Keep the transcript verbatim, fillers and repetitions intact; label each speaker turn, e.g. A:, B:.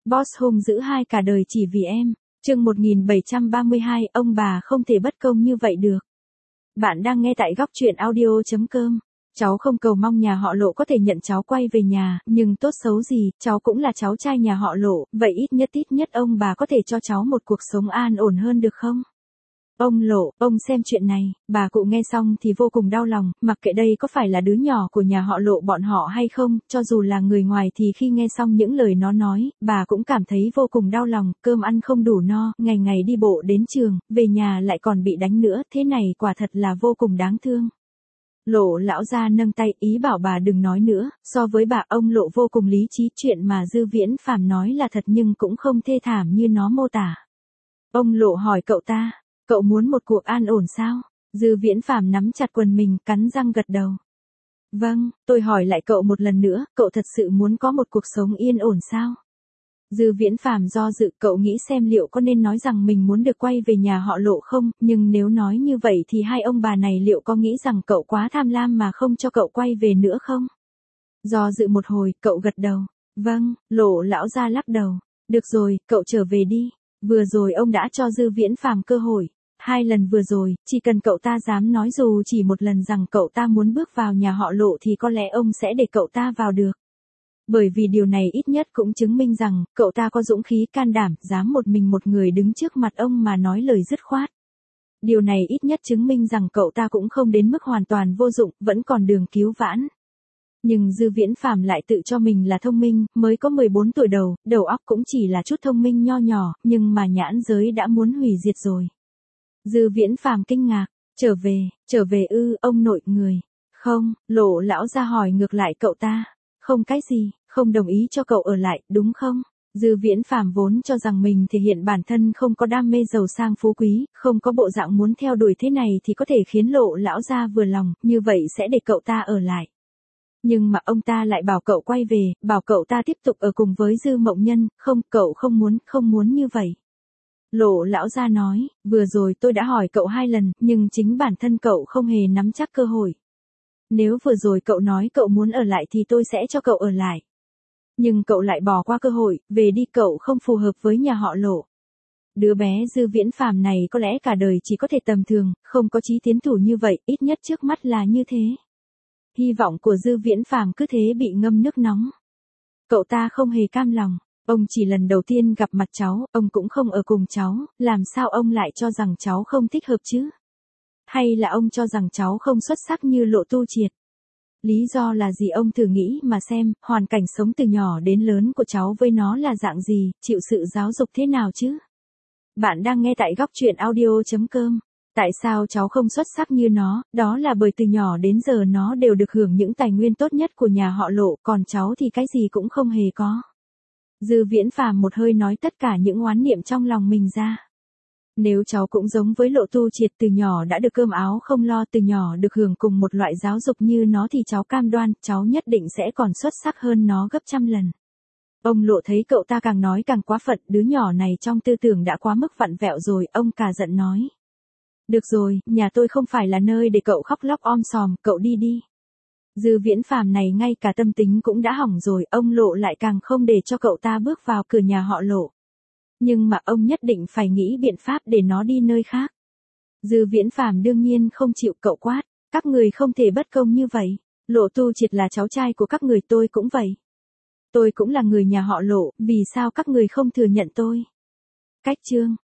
A: Boss hung dữ hai cả đời chỉ vì em. Chương một nghìn bảy trăm ba mươi hai, ông bà không thể bất công như vậy được. Bạn đang nghe tại góc truyện audio chấm com. Cháu không cầu mong nhà họ Lộ có thể nhận cháu quay về nhà, nhưng tốt xấu gì, cháu cũng là cháu trai nhà họ Lộ, vậy ít nhất ít nhất ông bà có thể cho cháu một cuộc sống an ổn hơn được không? Ông Lộ, ông xem chuyện này, bà cụ nghe xong thì vô cùng đau lòng, mặc kệ đây có phải là đứa nhỏ của nhà họ Lộ bọn họ hay không, cho dù là người ngoài thì khi nghe xong những lời nó nói, bà cũng cảm thấy vô cùng đau lòng, cơm ăn không đủ no, ngày ngày đi bộ đến trường, về nhà lại còn bị đánh nữa, thế này quả thật là vô cùng đáng thương. Lộ lão gia nâng tay ý bảo bà đừng nói nữa, so với bà ông Lộ vô cùng lý trí, chuyện mà Dư Viễn Phàm nói là thật nhưng cũng không thê thảm như nó mô tả. Ông Lộ hỏi cậu ta, cậu muốn một cuộc an ổn sao? Dư Viễn Phàm nắm chặt quần mình, cắn răng gật đầu. Vâng, tôi hỏi lại cậu một lần nữa, cậu thật sự muốn có một cuộc sống yên ổn sao? Dư Viễn Phàm do dự, cậu nghĩ xem liệu có nên nói rằng mình muốn được quay về nhà họ Lộ không, nhưng nếu nói như vậy thì hai ông bà này liệu có nghĩ rằng cậu quá tham lam mà không cho cậu quay về nữa không? Do dự một hồi, cậu gật đầu. Vâng, Lộ lão gia lắc đầu. Được rồi, cậu trở về đi. Vừa rồi ông đã cho Dư Viễn Phàm cơ hội. Hai lần vừa rồi, chỉ cần cậu ta dám nói dù chỉ một lần rằng cậu ta muốn bước vào nhà họ Lộ thì có lẽ ông sẽ để cậu ta vào được. Bởi vì điều này ít nhất cũng chứng minh rằng, cậu ta có dũng khí can đảm, dám một mình một người đứng trước mặt ông mà nói lời dứt khoát. Điều này ít nhất chứng minh rằng cậu ta cũng không đến mức hoàn toàn vô dụng, vẫn còn đường cứu vãn. Nhưng Dư Viễn Phàm lại tự cho mình là thông minh, mới có mười bốn tuổi đầu, đầu óc cũng chỉ là chút thông minh nho nhỏ, nhưng mà nhãn giới đã muốn hủy diệt rồi. Dư Viễn Phàm kinh ngạc, trở về, trở về ư, ông nội người. Không, Lộ lão gia hỏi ngược lại cậu ta. Không cái gì, không đồng ý cho cậu ở lại, đúng không? Dư Viễn Phàm vốn cho rằng mình thể hiện bản thân không có đam mê giàu sang phú quý, không có bộ dạng muốn theo đuổi thế này thì có thể khiến Lộ lão gia vừa lòng, như vậy sẽ để cậu ta ở lại. Nhưng mà ông ta lại bảo cậu quay về, bảo cậu ta tiếp tục ở cùng với Dư Mộng Nhân, không, cậu không muốn, không muốn như vậy. Lộ lão gia nói, vừa rồi tôi đã hỏi cậu hai lần, nhưng chính bản thân cậu không hề nắm chắc cơ hội. Nếu vừa rồi cậu nói cậu muốn ở lại thì tôi sẽ cho cậu ở lại. Nhưng cậu lại bỏ qua cơ hội, về đi, cậu không phù hợp với nhà họ Lộ. Đứa bé Dư Viễn Phàm này có lẽ cả đời chỉ có thể tầm thường, không có chí tiến thủ như vậy, ít nhất trước mắt là như thế. Hy vọng của Dư Viễn Phàm cứ thế bị ngâm nước nóng. Cậu ta không hề cam lòng, ông chỉ lần đầu tiên gặp mặt cháu, ông cũng không ở cùng cháu, làm sao ông lại cho rằng cháu không thích hợp chứ? Hay là ông cho rằng cháu không xuất sắc như Lộ Tu Triệt? Lý do là gì ông thử nghĩ mà xem, hoàn cảnh sống từ nhỏ đến lớn của cháu với nó là dạng gì, chịu sự giáo dục thế nào chứ? Bạn đang nghe tại góc truyện audio chấm com. Tại sao cháu không xuất sắc như nó, đó là bởi từ nhỏ đến giờ nó đều được hưởng những tài nguyên tốt nhất của nhà họ Lộ, còn cháu thì cái gì cũng không hề có. Dư Viễn Phàm một hơi nói tất cả những oán niệm trong lòng mình ra. Nếu cháu cũng giống với Lộ Tu Triệt, từ nhỏ đã được cơm áo không lo, từ nhỏ được hưởng cùng một loại giáo dục như nó thì cháu cam đoan, cháu nhất định sẽ còn xuất sắc hơn nó gấp trăm lần. Ông Lộ thấy cậu ta càng nói càng quá phận, đứa nhỏ này trong tư tưởng đã quá mức vặn vẹo rồi, ông cả giận nói. Được rồi, nhà tôi không phải là nơi để cậu khóc lóc om sòm, cậu đi đi. Dư Viễn Phàm này ngay cả tâm tính cũng đã hỏng rồi, ông Lộ lại càng không để cho cậu ta bước vào cửa nhà họ Lộ. Nhưng mà ông nhất định phải nghĩ biện pháp để nó đi nơi khác. Dư Viễn Phàm đương nhiên không chịu, cậu quát, các người không thể bất công như vậy. Lộ Tu Triệt là cháu trai của các người, tôi cũng vậy. Tôi cũng là người nhà họ Lộ, vì sao các người không thừa nhận tôi? Cách chương